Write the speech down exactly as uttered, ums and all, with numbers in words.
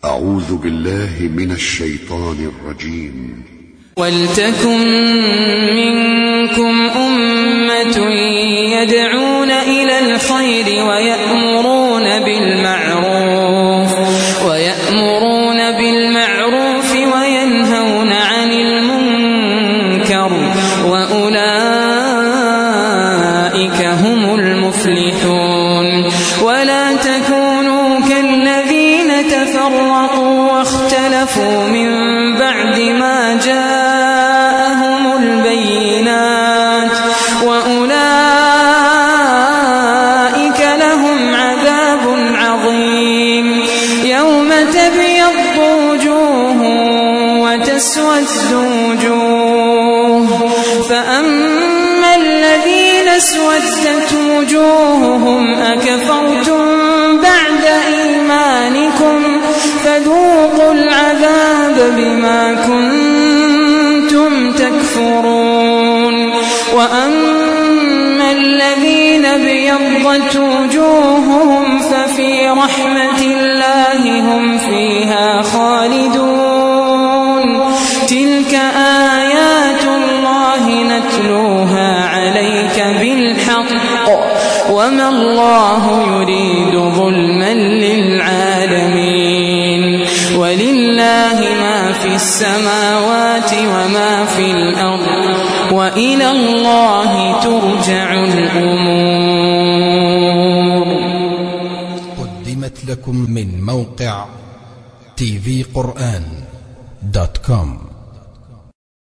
أعوذ بالله من الشيطان الرجيم. ولتكن منكم أمة يدعون إلى الخير ويأمرون بالمعروف ويأمرون بالمعروف وينهون عن المنكر وأولئك هم المفلحون. ولا تكونوا كالذين تفرقوا واختلفوا من بعد ما جاءهم البينات وأولئك لهم عذاب عظيم. يوم تبيض وجوه وتسود وجوه، فأما الذين اسودت وجوههم أكفرتم بعد إيمانكم فذوقوا العذاب بما كنتم تكفرون. وأما الذين ابيضت وجوههم ففي رحمة الله هم فيها خالدون. تلك آيات الله نتلوها عليك بالحق وما الله يريد ظلما للعالمين. ولله ما في السماوات وما في الأرض وإلى الله ترجع الأمور. قدمت لكم من موقع تي في قرآن دوت كوم.